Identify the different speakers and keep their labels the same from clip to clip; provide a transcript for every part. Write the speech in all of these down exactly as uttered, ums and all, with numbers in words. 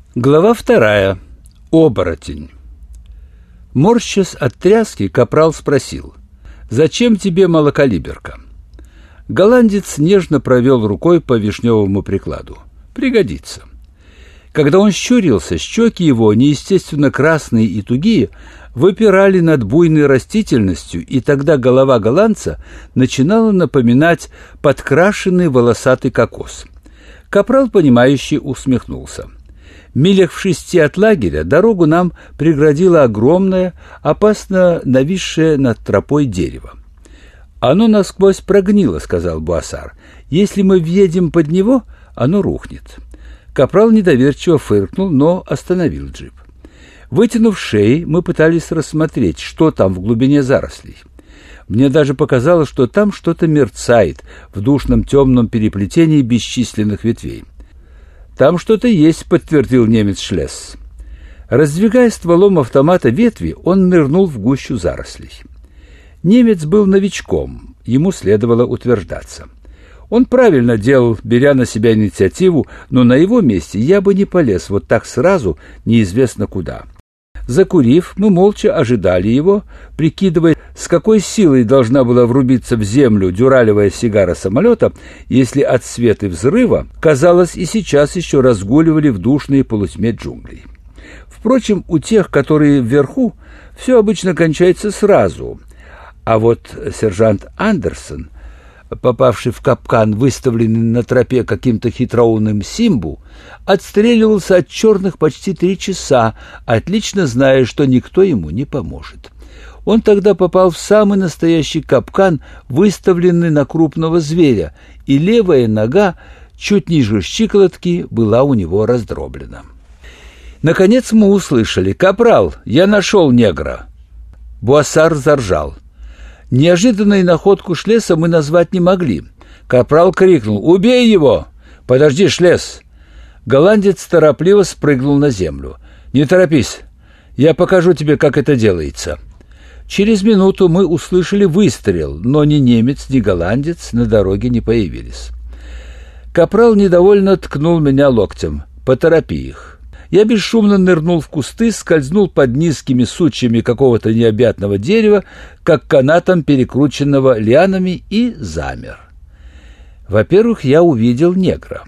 Speaker 1: Глава вторая. Оборотень. Морщась от тряски, капрал спросил: «Зачем тебе малокалиберка?» Голландец нежно провел рукой по вишневому прикладу. «Пригодится». Когда он щурился, щеки его, неестественно красные и тугие, выпирали над буйной растительностью, и тогда голова голландца начинала напоминать подкрашенный волосатый кокос. Капрал, понимающе усмехнулся. Милях в шести от лагеря дорогу нам преградило огромное, опасно нависшее над тропой дерево. «Оно насквозь прогнило», — сказал Буассар. «Если мы въедем под него, оно рухнет». Капрал недоверчиво фыркнул, но остановил джип. Вытянув шеи, мы пытались рассмотреть, что там в глубине зарослей. Мне даже показалось, что там что-то мерцает в душном темном переплетении бесчисленных ветвей. «Там что-то есть», — подтвердил немец Шлесс. Раздвигая стволом автомата ветви, он нырнул в гущу зарослей. Немец был новичком, ему следовало утверждаться. Он правильно делал, беря на себя инициативу, но на его месте я бы не полез вот так сразу, неизвестно куда. Закурив, мы молча ожидали его, прикидывая, с какой силой должна была врубиться в землю дюралевая сигара самолета, если от света взрыва, казалось, и сейчас еще разгуливали в душной полутьме джунглей. Впрочем, у тех, которые вверху, все обычно кончается сразу, а вот сержант Андерсон, попавший в капкан, выставленный на тропе каким-то хитроумным Симбу, отстреливался от черных почти три часа, отлично зная, что никто ему не поможет. Он тогда попал в самый настоящий капкан, выставленный на крупного зверя, и левая нога, чуть ниже щиколотки, была у него раздроблена. Наконец мы услышали: «Капрал, я нашел негра!» Буассар заржал. Неожиданной находку Шлесса мы назвать не могли. Капрал крикнул: «Убей его!» «Подожди, Шлесс!» Голландец торопливо спрыгнул на землю. «Не торопись, я покажу тебе, как это делается». Через минуту мы услышали выстрел, но ни немец, ни голландец на дороге не появились. Капрал недовольно ткнул меня локтем: «Поторопи их». Я бесшумно нырнул в кусты, скользнул под низкими сучьями какого-то необъятного дерева, как канатом, перекрученного лианами, и замер. Во-первых, я увидел негра.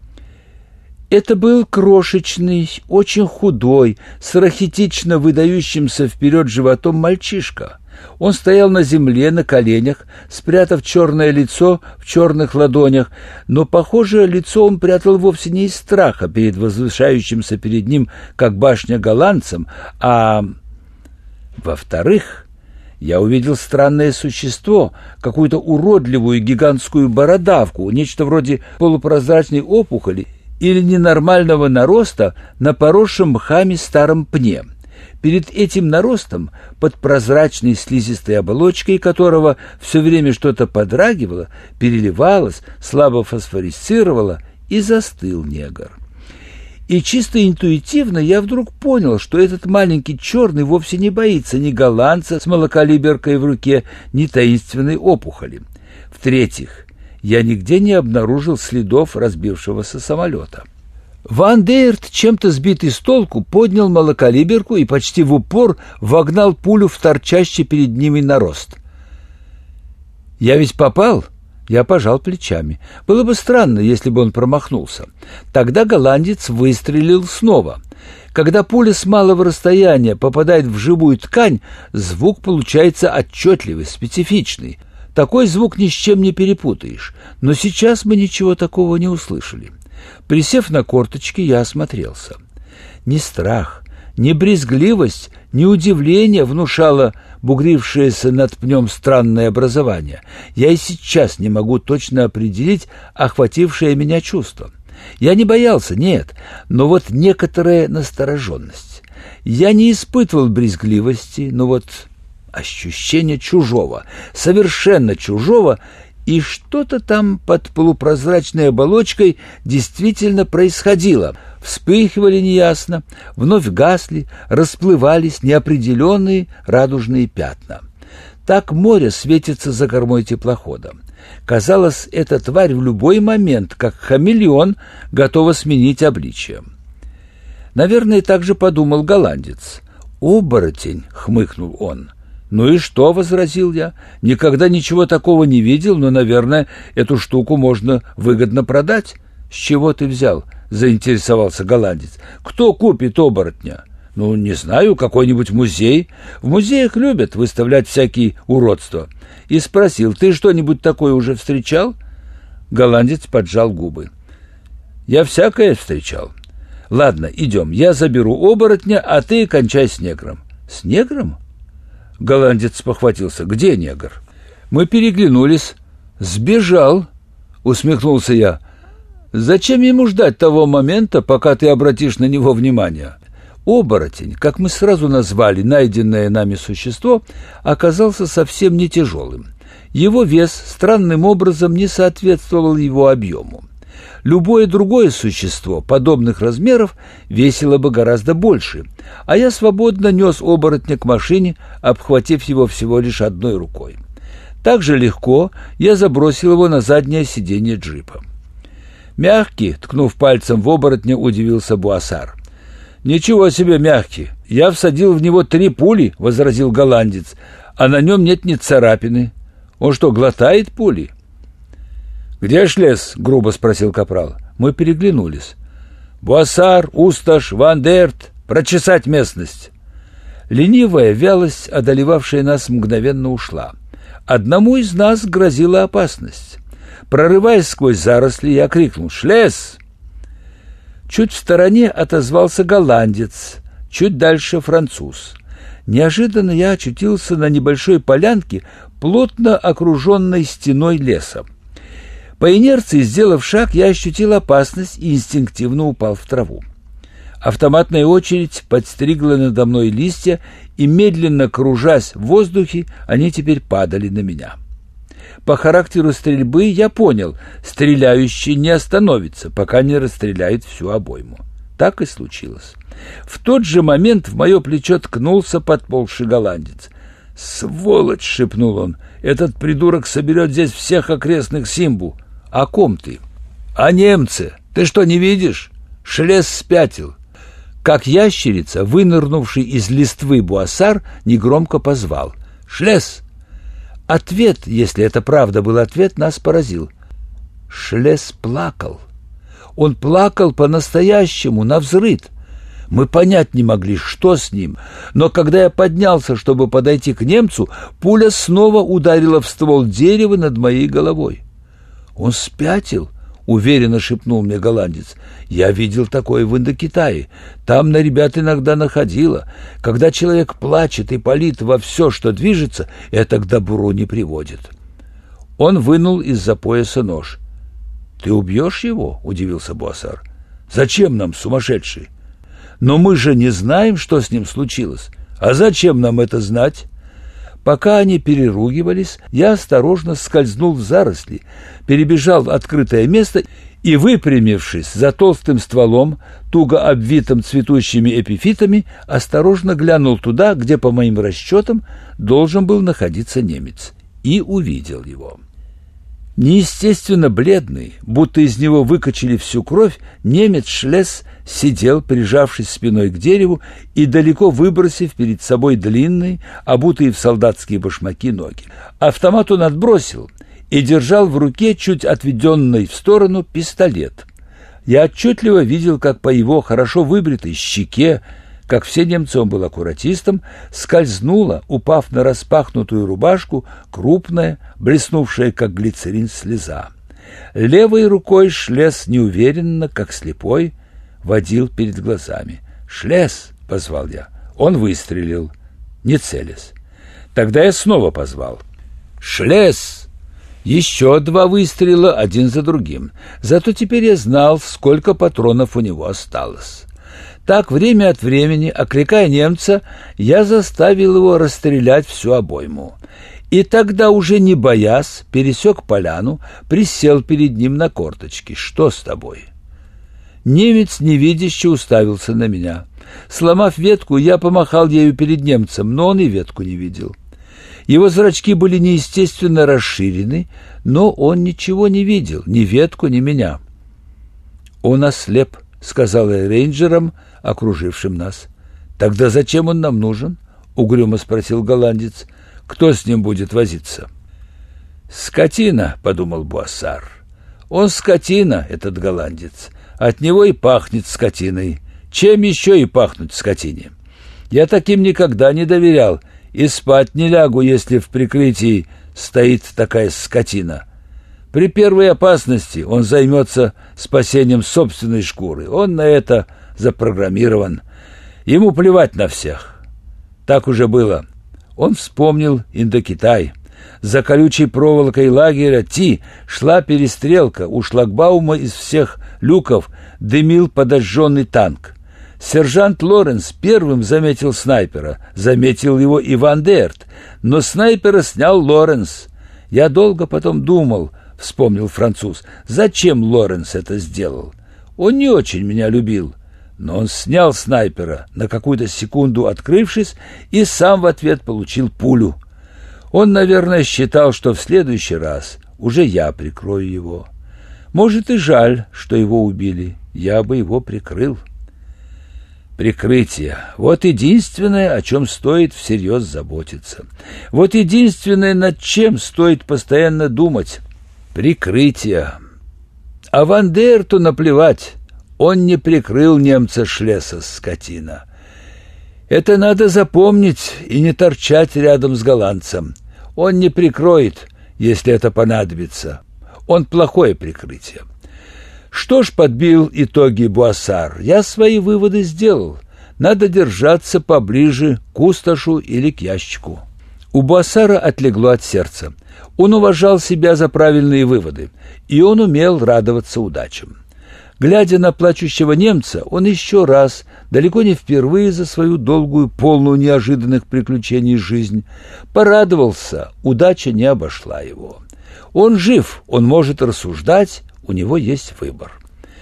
Speaker 1: Это был крошечный, очень худой, с рахитично выдающимся вперед животом мальчишка. Он стоял на земле, на коленях, спрятав черное лицо в черных ладонях, но, похоже, лицо он прятал вовсе не из страха перед возвышающимся перед ним, как башня, голландцем, а... Во-вторых, я увидел странное существо, какую-то уродливую гигантскую бородавку, нечто вроде полупрозрачной опухоли или ненормального нароста на поросшем мхами старом пне. Перед этим наростом, под прозрачной слизистой оболочкой которого все время что-то подрагивало, переливалось, слабо фосфорисцировало, и застыл негр. И чисто интуитивно я вдруг понял, что этот маленький черный вовсе не боится ни голландца с малокалиберкой в руке, ни таинственной опухоли. В-третьих, я нигде не обнаружил следов разбившегося самолета. Ван Дейерт, чем-то сбитый с толку, поднял малокалиберку и почти в упор вогнал пулю в торчащий перед ними нарост. «Я ведь попал?» Я пожал плечами. Было бы странно, если бы он промахнулся. Тогда голландец выстрелил снова. Когда пуля с малого расстояния попадает в живую ткань, звук получается отчетливый, специфичный. Такой звук ни с чем не перепутаешь. Но сейчас мы ничего такого не услышали. Присев на корточки, я осмотрелся. Ни страх, ни брезгливость, ни удивление внушало бугрившееся над пнем странное образование. Я и сейчас не могу точно определить охватившее меня чувство. Я не боялся, нет, но вот некоторая настороженность. Я не испытывал брезгливости, но вот ощущение чужого, совершенно чужого, и что-то там под полупрозрачной оболочкой действительно происходило. Вспыхивали неясно, вновь гасли, расплывались неопределенные радужные пятна. Так море светится за кормой теплохода. Казалось, эта тварь в любой момент, как хамелеон, готова сменить обличие. Наверное, так же подумал голландец. «Оборотень», — хмыкнул он. «Ну и что?» — возразил я. «Никогда ничего такого не видел, но, наверное, эту штуку можно выгодно продать». «С чего ты взял?» — заинтересовался голландец. «Кто купит оборотня?» «Ну, не знаю, какой-нибудь музей. В музеях любят выставлять всякие уродства». И спросил: «Ты что-нибудь такое уже встречал?» Голландец поджал губы. «Я всякое встречал». «Ладно, идем, я заберу оборотня, а ты кончай с негром». «С негром?» Голландец похватился. «Где негр?» Мы переглянулись. «Сбежал», — усмехнулся я. «Зачем ему ждать того момента, пока ты обратишь на него внимание?» Оборотень, как мы сразу назвали найденное нами существо, оказался совсем не тяжелым. Его вес странным образом не соответствовал его объему. Любое другое существо подобных размеров весило бы гораздо больше, а я свободно нес оборотня к машине, обхватив его всего лишь одной рукой. Так же легко я забросил его на заднее сиденье джипа. «Мягкий», — ткнув пальцем в оборотня, удивился Буассар. «Ничего себе мягкий! Я всадил в него три пули», — возразил голландец, «а на нем нет ни царапины. Он что, глотает пули?» «Где Шлес?» — грубо спросил капрал. Мы переглянулись. «Буассар, Усташ, Ван Дерт, прочесать местность!» Ленивая вялость, одолевавшая нас, мгновенно ушла. Одному из нас грозила опасность. Прорываясь сквозь заросли, я крикнул: «Шлес!» Чуть в стороне отозвался голландец, чуть дальше француз. Неожиданно я очутился на небольшой полянке, плотно окруженной стеной леса. По инерции, сделав шаг, я ощутил опасность и инстинктивно упал в траву. Автоматная очередь подстригла надо мной листья, и, медленно кружась в воздухе, они теперь падали на меня. По характеру стрельбы я понял, стреляющий не остановится, пока не расстреляет всю обойму. Так и случилось. В тот же момент в мое плечо ткнулся подползший голландец. «Сволочь!» — шепнул он. «Этот придурок соберет здесь всех окрестных Симбу». «О ком ты?» «О немце! Ты что, не видишь? Шлес спятил». Как ящерица, вынырнувший из листвы Буассар, негромко позвал: «Шлес!» Ответ, если это правда был ответ, нас поразил. Шлес плакал. Он плакал по-настоящему, навзрыд. Мы понять не могли, что с ним, но когда я поднялся, чтобы подойти к немцу, пуля снова ударила в ствол дерева над моей головой. «Он спятил», — уверенно шепнул мне голландец. «Я видел такое в Индокитае. Там на ребят иногда находило. Когда человек плачет и палит во все, что движется, это к добру не приводит». Он вынул из-за пояса нож. «Ты убьешь его?» — удивился Буассар. «Зачем нам, сумасшедший?» «Но мы же не знаем, что с ним случилось. А зачем нам это знать?» Пока они переругивались, я осторожно скользнул в заросли, перебежал в открытое место и, выпрямившись за толстым стволом, туго обвитым цветущими эпифитами, осторожно глянул туда, где, по моим расчетам, должен был находиться немец, и увидел его. Неестественно бледный, будто из него выкачали всю кровь, немец Шлес сидел, прижавшись спиной к дереву и далеко выбросив перед собой длинные, обутые в солдатские башмаки ноги. Автомат он отбросил и держал в руке, чуть отведенный в сторону, пистолет. Я отчетливо видел, как по его хорошо выбритой щеке, как все немцы, он был аккуратистом, скользнула, упав на распахнутую рубашку, крупная, блеснувшая, как глицерин, слеза. Левой рукой Шлес неуверенно, как слепой, водил перед глазами. «Шлес!» — позвал я. Он выстрелил, не целясь. Тогда я снова позвал. «Шлес!» Еще два выстрела, один за другим. Зато теперь я знал, сколько патронов у него осталось. Так, время от времени, окликая немца, я заставил его расстрелять всю обойму. И тогда, уже не боясь, пересек поляну, присел перед ним на корточки. «Что с тобой?» Немец невидяще уставился на меня. Сломав ветку, я помахал ею перед немцем, но он и ветку не видел. Его зрачки были неестественно расширены, но он ничего не видел, ни ветку, ни меня. «Он ослеп», сказал я рейнджерам, окружившим нас. «Тогда зачем он нам нужен?» — угрюмо спросил голландец. «Кто с ним будет возиться?» «Скотина», — подумал Буассар. «Он скотина, этот голландец. От него и пахнет скотиной. Чем еще и пахнуть скотине? Я таким никогда не доверял, и спать не лягу, если в прикрытии стоит такая скотина. При первой опасности он займется спасением собственной шкуры. Он на это запрограммирован. Ему плевать на всех. Так уже было». Он вспомнил Индокитай. За колючей проволокой лагеря Ти шла перестрелка. У шлагбаума из всех люков дымил подожженный танк. Сержант Лоренс первым заметил снайпера. Заметил его и Ван Дерт. Но снайпера снял Лоренс. «Я долго потом думал», — вспомнил француз, — «зачем Лоренс это сделал? Он не очень меня любил». Но он снял снайпера, на какую-то секунду открывшись, и сам в ответ получил пулю. Он, наверное, считал, что в следующий раз уже я прикрою его. Может, и жаль, что его убили. Я бы его прикрыл. Прикрытие. Вот единственное, о чем стоит всерьез заботиться. Вот единственное, над чем стоит постоянно думать. Прикрытие. А Ван Дерту наплевать. Он не прикрыл немца Шлесса, скотина. Это надо запомнить и не торчать рядом с голландцем. Он не прикроет, если это понадобится. Он плохое прикрытие. Что ж, подбил итоги Буассар. Я свои выводы сделал. Надо держаться поближе к Усташу или к ящику. У Буассара отлегло от сердца. Он уважал себя за правильные выводы, и он умел радоваться удачам. Глядя на плачущего немца, он еще раз, далеко не впервые за свою долгую, полную неожиданных приключений жизнь, порадовался, удача не обошла его. Он жив, он может рассуждать, у него есть выбор.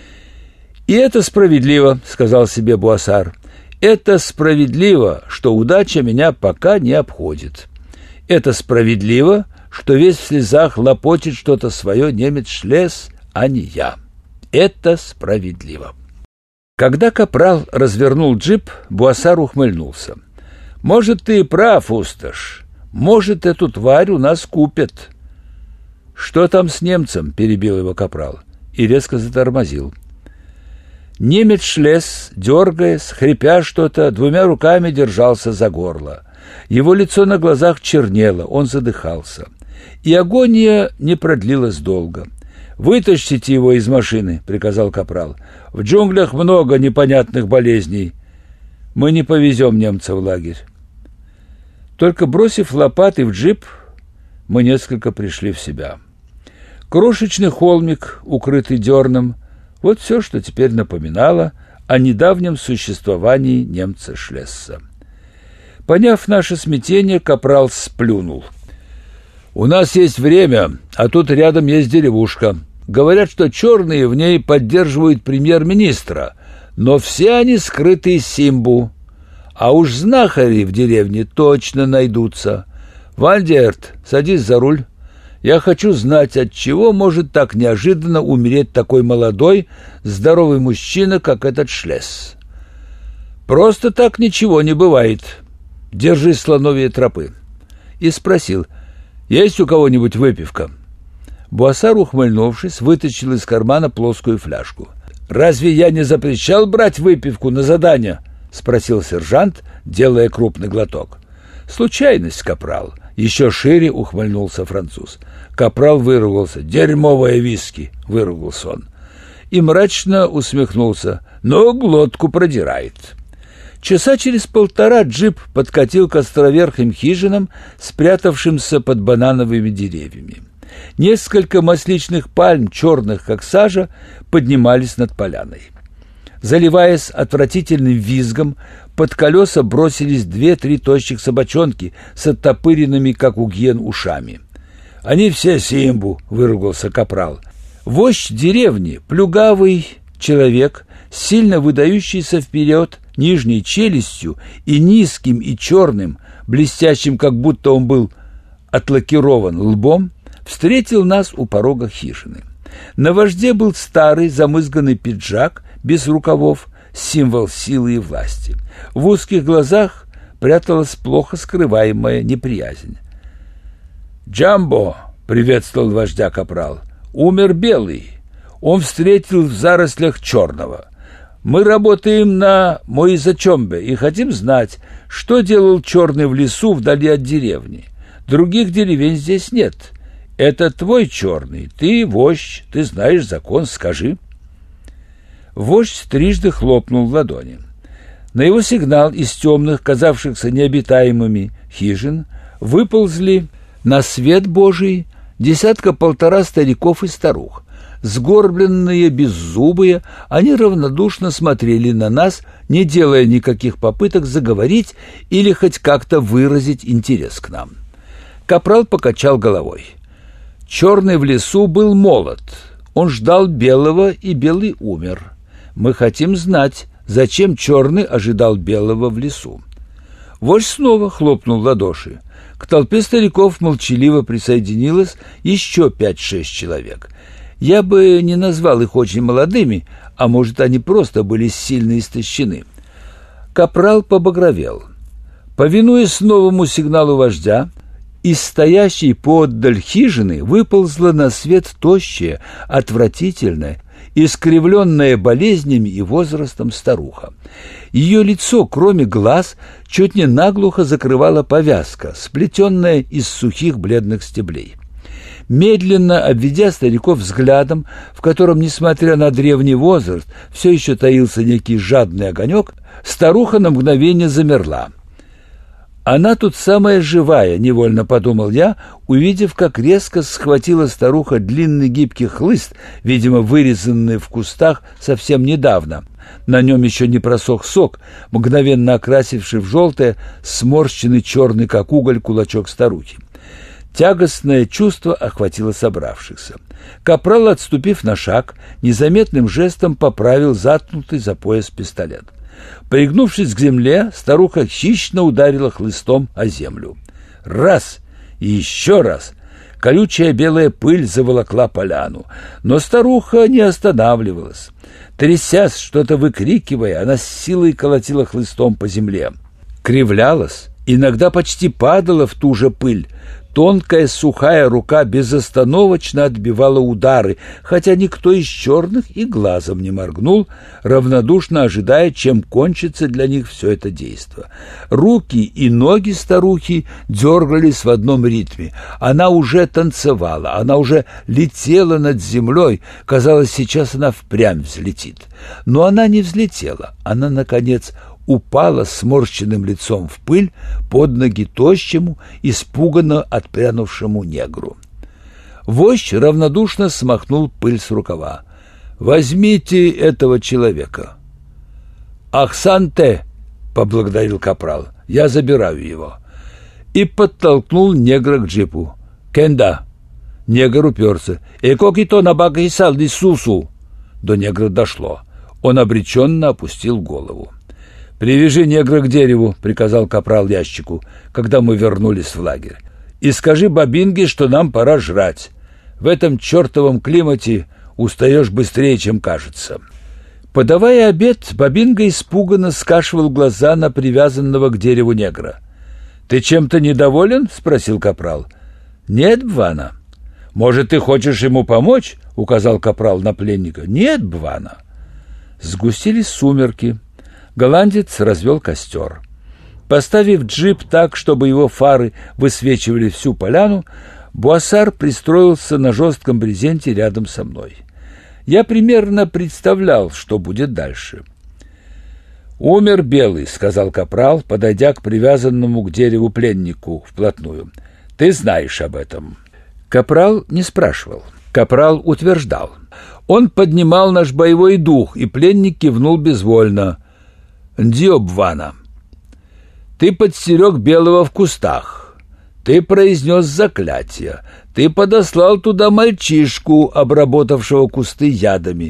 Speaker 1: «И это справедливо», — сказал себе Буассар. «Это справедливо, что удача меня пока не обходит. Это справедливо, что весь в слезах лопочет что-то свое немец Шлесс, а не я. Это справедливо». Когда капрал развернул джип, Буассар ухмыльнулся. «Может, ты и прав, Усташ. Может, эту тварь у нас купят». «Что там с немцем?» — перебил его капрал и резко затормозил. Немец Шлесс, дергаясь, хрипя что-то, двумя руками держался за горло. Его лицо на глазах чернело, он задыхался. И агония не продлилась долго. «Вытащите его из машины», — приказал капрал. «В джунглях много непонятных болезней. Мы не повезем немца в лагерь». Только бросив лопаты в джип, мы несколько пришли в себя. Крошечный холмик, укрытый дерном, вот все, что теперь напоминало о недавнем существовании немца Шлесса. Поняв наше смятение, капрал сплюнул. «У нас есть время, а тут рядом есть деревушка. Говорят, что черные в ней поддерживают премьер-министра, но все они скрыты из Симбу. А уж знахари в деревне точно найдутся. Ван Дерт, садись за руль. Я хочу знать, от чего может так неожиданно умереть такой молодой, здоровый мужчина, как этот Шлесс. Просто так ничего не бывает. Держи слоновьи тропы». И спросил: «Есть у кого-нибудь выпивка?» Буассар, ухмыльнувшись, вытащил из кармана плоскую фляжку. «Разве я не запрещал брать выпивку на задание?» — спросил сержант, делая крупный глоток. «Случайность, капрал». Еще шире ухмыльнулся француз. Капрал выругался. «Дерьмовое виски!» — выругался он. И мрачно усмехнулся. «Но глотку продирает». Часа через полтора джип подкатил к островерхим хижинам, спрятавшимся под банановыми деревьями. Несколько масличных пальм, черных как сажа, поднимались над поляной. Заливаясь отвратительным визгом, под колеса бросились две-три тощих собачонки с оттопыренными, как у гиен, ушами. «Они все Симбу!» — выругался капрал. Вождь деревни, плюгавый человек, сильно выдающийся вперед нижней челюстью и низким и черным, блестящим, как будто он был отлакирован лбом, встретил нас у порога хижины. На вожде был старый замызганный пиджак, без рукавов, символ силы и власти. В узких глазах пряталась плохо скрываемая неприязнь. «Джамбо!» — приветствовал вождя капрал. «Умер белый. Он встретил в зарослях черного. Мы работаем на Моизачомбе и хотим знать, что делал черный в лесу вдали от деревни. Других деревень здесь нет. Это твой черный. Ты вождь, ты знаешь закон, скажи». Вождь трижды хлопнул в ладони. На его сигнал из темных, казавшихся необитаемыми хижин, выползли на свет Божий десятка-полтора стариков и старух. Сгорбленные, беззубые, они равнодушно смотрели на нас, не делая никаких попыток заговорить или хоть как-то выразить интерес к нам. Капрал покачал головой. Черный в лесу был молод. Он ждал белого, и белый умер. Мы хотим знать, зачем черный ожидал белого в лесу. Вождь снова хлопнул в ладоши. К толпе стариков молчаливо присоединилось еще пять-шесть человек. Я бы не назвал их очень молодыми, а может, они просто были сильно истощены. Капрал побагровел. Повинуясь новому сигналу вождя, из стоящей поотдаль хижины выползла на свет тощая, отвратительная, искривленная болезнями и возрастом старуха. Ее лицо, кроме глаз, чуть не наглухо закрывала повязка, сплетенная из сухих бледных стеблей. Медленно обведя стариков взглядом, в котором, несмотря на древний возраст, все еще таился некий жадный огонек, старуха на мгновение замерла. «Она тут самая живая», — невольно подумал я, увидев, как резко схватила старуха длинный гибкий хлыст, видимо, вырезанный в кустах совсем недавно. На нем еще не просох сок, мгновенно окрасивший в желтое сморщенный черный, как уголь, кулачок старухи. Тягостное чувство охватило собравшихся. Капрал, отступив на шаг, незаметным жестом поправил заткнутый за пояс пистолет. Пригнувшись к земле, старуха хищно ударила хлыстом о землю. Раз и еще раз. Колючая белая пыль заволокла поляну, но старуха не останавливалась. Трясясь, что-то выкрикивая, она с силой колотила хлыстом по земле. Кривлялась, иногда почти падала в ту же пыль. Тонкая сухая рука безостановочно отбивала удары, хотя никто из черных и глазом не моргнул, равнодушно ожидая, чем кончится для них все это действо. Руки и ноги старухи дергались в одном ритме. Она уже танцевала, она уже летела над землей. Казалось, сейчас она впрямь взлетит. Но она не взлетела. Она, наконец, упала сморщенным лицом в пыль под ноги тощему, испуганно отпрянувшему негру. Вождь равнодушно смахнул пыль с рукава. «Возьмите этого человека». «Ахсанте», — поблагодарил капрал, — «я забираю его». И подтолкнул негра к джипу. «Кенда». Негр уперся. «Экокито набагайсал дисусу». До негра дошло. Он обреченно опустил голову. «Привяжи негра к дереву», — приказал капрал ящику, когда мы вернулись в лагерь. «И скажи Бабинге, что нам пора жрать. В этом чертовом климате устаешь быстрее, чем кажется». Подавая обед, Бабинга испуганно скашивал глаза на привязанного к дереву негра. «Ты чем-то недоволен?» — спросил капрал. «Нет, Бвана». «Может, ты хочешь ему помочь?» — указал капрал на пленника. «Нет, Бвана». Сгустились сумерки. Голландец развел костер. Поставив джип так, чтобы его фары высвечивали всю поляну, Буассар пристроился на жестком брезенте рядом со мной. Я примерно представлял, что будет дальше. «Умер белый», — сказал капрал, подойдя к привязанному к дереву пленнику вплотную. «Ты знаешь об этом». Капрал не спрашивал. Капрал утверждал. Он поднимал наш боевой дух, и пленник кивнул безвольно. «Дьёбвана, ты подстерег белого в кустах, ты произнес заклятие, ты подослал туда мальчишку, обработавшего кусты ядами.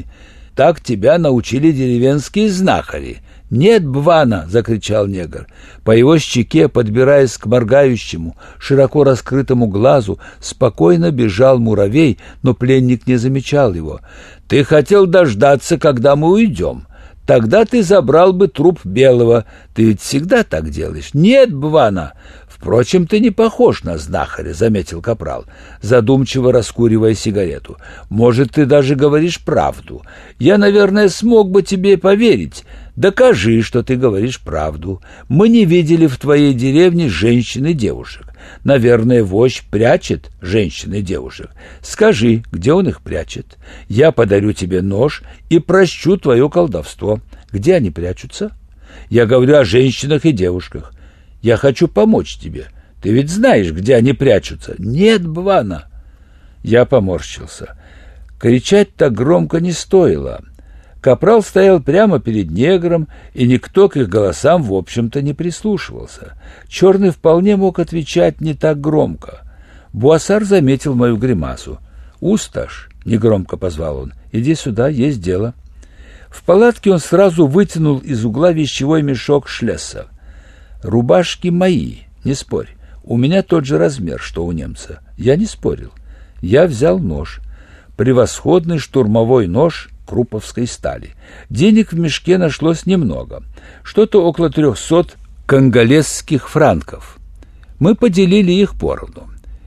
Speaker 1: Так тебя научили деревенские знахари». «Нет, Бвана!» — закричал негр. По его щеке, подбираясь к моргающему, широко раскрытому глазу, спокойно бежал муравей, но пленник не замечал его. «Ты хотел дождаться, когда мы уйдем. Тогда ты забрал бы труп белого. Ты ведь всегда так делаешь». «Нет, Бвана!» «Впрочем, ты не похож на знахаря», — заметил капрал, задумчиво раскуривая сигарету. «Может, ты даже говоришь правду. Я, наверное, смог бы тебе поверить. Докажи, что ты говоришь правду. Мы не видели в твоей деревне женщин и девушек. Наверное, вождь прячет женщин и девушек. Скажи, где он их прячет. Я подарю тебе нож и прощу твое колдовство. Где они прячутся? Я говорю о женщинах и девушках. Я хочу помочь тебе. Ты ведь знаешь, где они прячутся». «Нет, Бвана». Я поморщился. Кричать так громко не стоило. Капрал стоял прямо перед негром, и никто к их голосам, в общем-то, не прислушивался. Черный вполне мог отвечать не так громко. Буассар заметил мою гримасу. «Усташ», — негромко позвал он, — «иди сюда, есть дело». В палатке он сразу вытянул из угла вещевой мешок Шлесса. «Рубашки мои, не спорь. У меня тот же размер, что у немца». Я не спорил. Я взял нож. Превосходный штурмовой нож круповской стали. Денег в мешке нашлось немного. Что-то около трехсот конголезских франков. Мы поделили их поровну.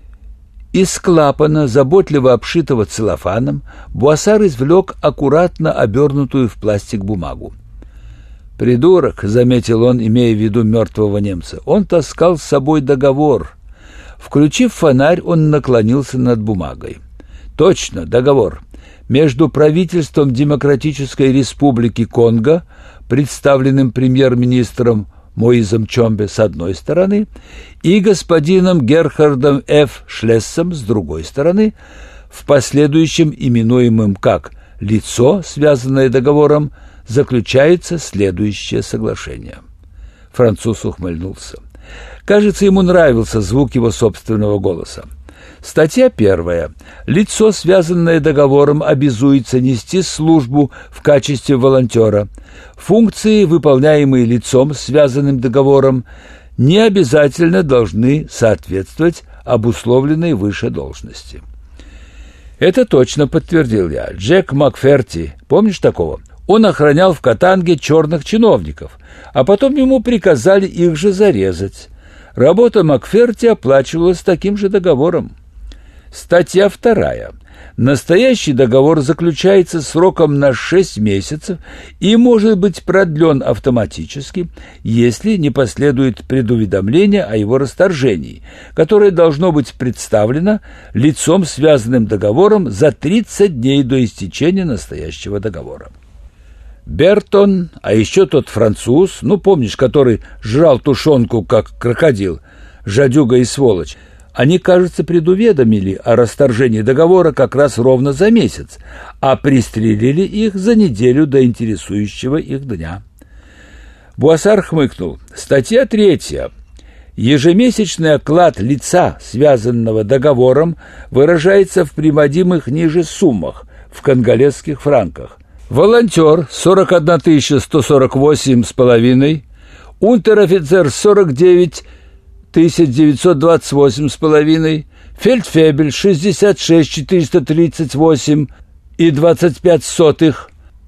Speaker 1: Из клапана, заботливо обшитого целлофаном, Буассар извлек аккуратно обернутую в пластик бумагу. «Придурок», — заметил он, имея в виду мертвого немца, — «он таскал с собой договор». Включив фонарь, он наклонился над бумагой. «Точно, договор. Между правительством Демократической Республики Конго, представленным премьер-министром Моизом Чомбе с одной стороны, и господином Герхардом Ф. Шлессом с другой стороны, в последующем именуемым как «лицо, связанное договором», заключается следующее соглашение. Француз ухмыльнулся. Кажется, ему нравился звук его собственного голоса. Статья первая. Лицо, связанное договором, обязуется нести службу в качестве волонтера. Функции, выполняемые лицом, связанным договором, не обязательно должны соответствовать обусловленной выше должности. Это точно подтвердил я. Джек Макферти, помнишь такого? Он охранял в Катанге черных чиновников, а потом ему приказали их же зарезать. Работа Макферти оплачивалась таким же договором. Статья вторая. Настоящий договор заключается сроком на шесть месяцев и может быть продлен автоматически, если не последует предуведомление о его расторжении, которое должно быть представлено лицом, связанным договором, за тридцать дней до истечения настоящего договора. Бертон, а еще тот француз, ну, помнишь, который жрал тушенку, как крокодил, жадюга и сволочь, они, кажется, предуведомили о расторжении договора как раз ровно за месяц, а пристрелили их за неделю до интересующего их дня. Буассар хмыкнул. Статья третья. Ежемесячный оклад лица, связанного договором, выражается в приводимых ниже суммах в конголезских франках. Волонтер – сорок одна тысяча сто сорок восемь с половиной, унтер-офицер – сорок девять тысяч девятьсот двадцать восемь с половиной, фельдфебель – шестьдесят шесть тысяч четыреста тридцать восемь и двадцать пять сотых,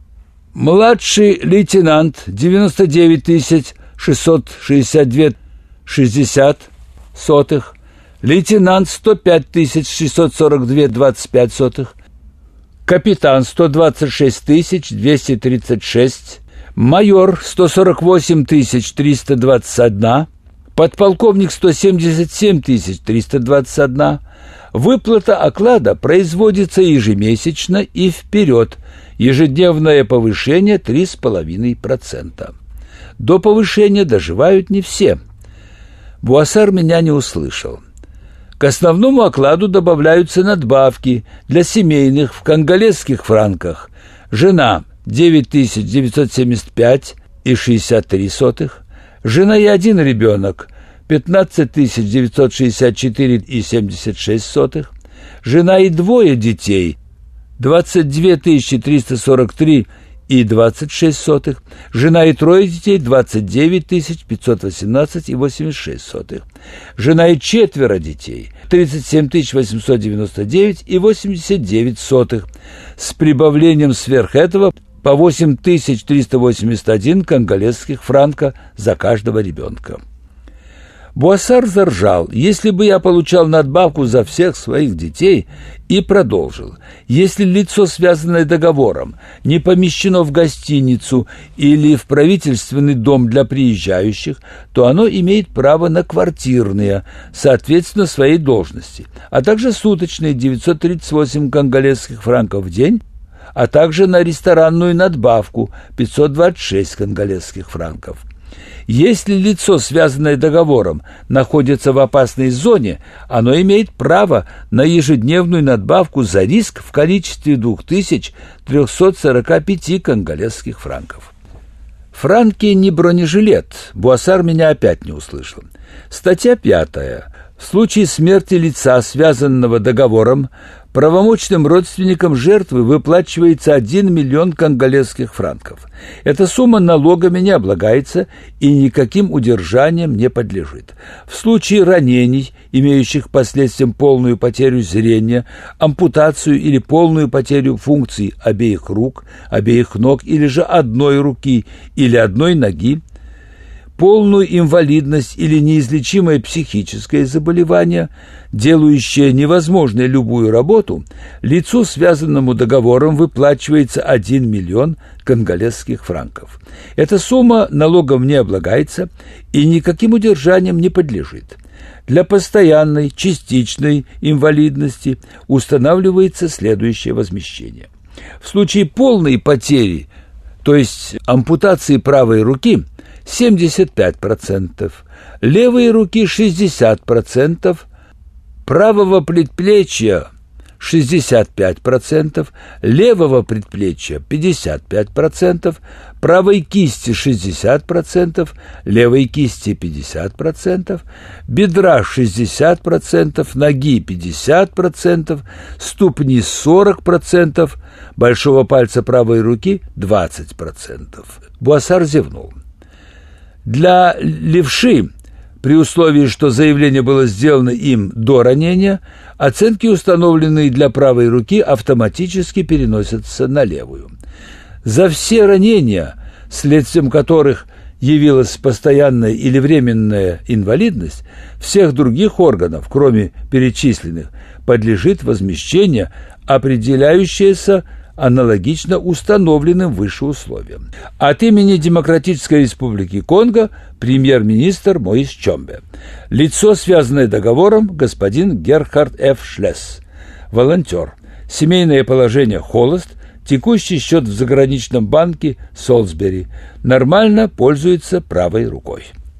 Speaker 1: младший лейтенант – девяносто девять тысяч шестьсот шестьдесят два шестьдесят сотых, лейтенант – сто пять тысяч шестьсот сорок два двадцать пять сотых, капитан – сто двадцать шесть тысяч двести тридцать шесть, майор – сто сорок восемь тысяч триста двадцать один, подполковник – сто семьдесят семь тысяч триста двадцать один. Выплата оклада производится ежемесячно и вперед. Ежедневное повышение – три с половиной процента. До повышения доживают не все. Буассар меня не услышал. К основному окладу добавляются надбавки для семейных в конголезских франках. Жена – девять тысяч девятьсот семьдесят пять и шестьдесят три сотых. Жена и один ребенок – пятнадцать тысяч девятьсот шестьдесят четыре и семьдесят шесть сотых. Жена и двое детей – двадцать две тысячи триста сорок три и двадцать шесть сотых, жена и трое детей двадцать девять тысяч пятьсот восемнадцать и восемьдесят шесть сотых, жена и четверо детей тридцать семь тысяч восемьсот девяносто девять и восемьдесят девять сотых, с прибавлением сверх этого по восемь тысяч триста восемьдесят один конголезских франка за каждого ребенка. Буассар заржал: «Если бы я получал надбавку за всех своих детей», и продолжил: «Если лицо, связанное договором, не помещено в гостиницу или в правительственный дом для приезжающих, то оно имеет право на квартирные, соответственно своей должности, а также суточные девятьсот тридцать восемь конголезских франков в день, а также на ресторанную надбавку пятьсот двадцать шесть конголезских франков. Если лицо, связанное договором, находится в опасной зоне, оно имеет право на ежедневную надбавку за риск в количестве две тысячи триста сорок пять конголезских франков». Франки не бронежилет. Буассар меня опять не услышал. Статья пятая. В случае смерти лица, связанного договором, правомочным родственникам жертвы выплачивается один миллион конголезских франков. Эта сумма налогами не облагается и никаким удержанием не подлежит. В случае ранений, имеющих последствием полную потерю зрения, ампутацию или полную потерю функций обеих рук, обеих ног или же одной руки или одной ноги, полную инвалидность или неизлечимое психическое заболевание, делающее невозможной любую работу, лицу, связанному договором, выплачивается один миллион конголезских франков. Эта сумма налогом не облагается и никаким удержанием не подлежит. Для постоянной, частичной инвалидности устанавливается следующее возмещение. В случае полной потери, то есть ампутации правой руки, семьдесят пять процентов, левой руки шестьдесят процентов, правого предплечья шестьдесят пять процентов, левого предплечья пятьдесят пять процентов, правой кисти шестьдесят процентов, левой кисти пятьдесят процентов, бедра шестьдесят процентов, ноги пятьдесят процентов, ступни сорок процентов, большого пальца правой руки двадцать процентов. Буассар зевнул. Для левши, при условии, что заявление было сделано им до ранения, оценки, установленные для правой руки, автоматически переносятся на левую. За все ранения, следствием которых явилась постоянная или временная инвалидность, всех других органов, кроме перечисленных, подлежит возмещение, определяющееся аналогично установленным выше условиям. От имени Демократической Республики Конго премьер-министр Моис Чомбе. Лицо, связанное договором, господин Герхард Ф. Шлесс. Волонтер. Семейное положение холост. Текущий счет в заграничном банке Солсбери. Нормально пользуется правой рукой.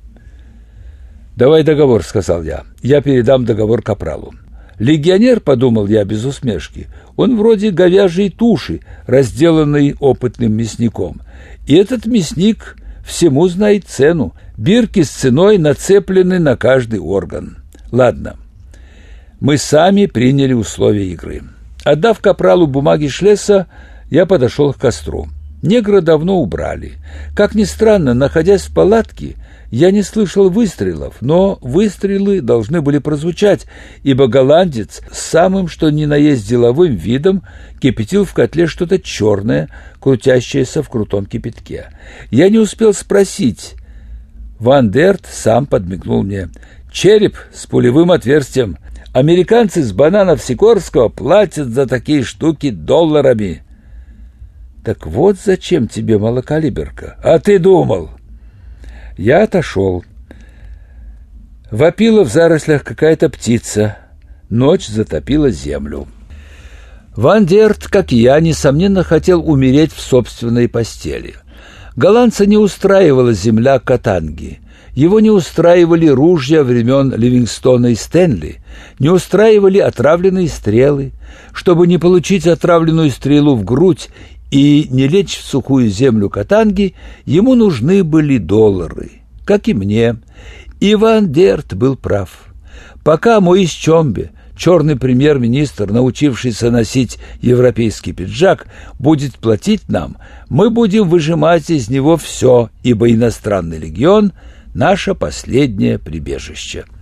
Speaker 1: «Давай договор», — сказал я. «Я передам договор капралу». Легионер, подумал я без усмешки, он вроде говяжьей туши, разделанной опытным мясником. И этот мясник всему знает цену. Бирки с ценой нацеплены на каждый орган. Ладно, мы сами приняли условия игры. Отдав капралу бумаги Шлесса, я подошел к костру. Негра давно убрали. Как ни странно, находясь в палатке, я не слышал выстрелов, но выстрелы должны были прозвучать, ибо голландец с самым что ни на есть деловым видом кипятил в котле что-то черное, крутящееся в крутом кипятке. Я не успел спросить. Ван Дерт сам подмигнул мне. «Череп с пулевым отверстием. Американцы с бананов Сикорского платят за такие штуки долларами». «Так вот зачем тебе малокалиберка? А ты думал?» Я отошел. Вопила в зарослях какая-то птица. Ночь затопила землю. Ван Дерт, как и я, несомненно, хотел умереть в собственной постели. Голландца не устраивала земля Катанги. Его не устраивали ружья времен Ливингстона и Стэнли, не устраивали отравленные стрелы. Чтобы не получить отравленную стрелу в грудь и не лечь в сухую землю Катанги, ему нужны были доллары, как и мне. И Ван Дерт был прав. Пока Моис Чомбе, черный премьер-министр, научившийся носить европейский пиджак, будет платить нам, мы будем выжимать из него все, ибо иностранный легион – наше последнее прибежище».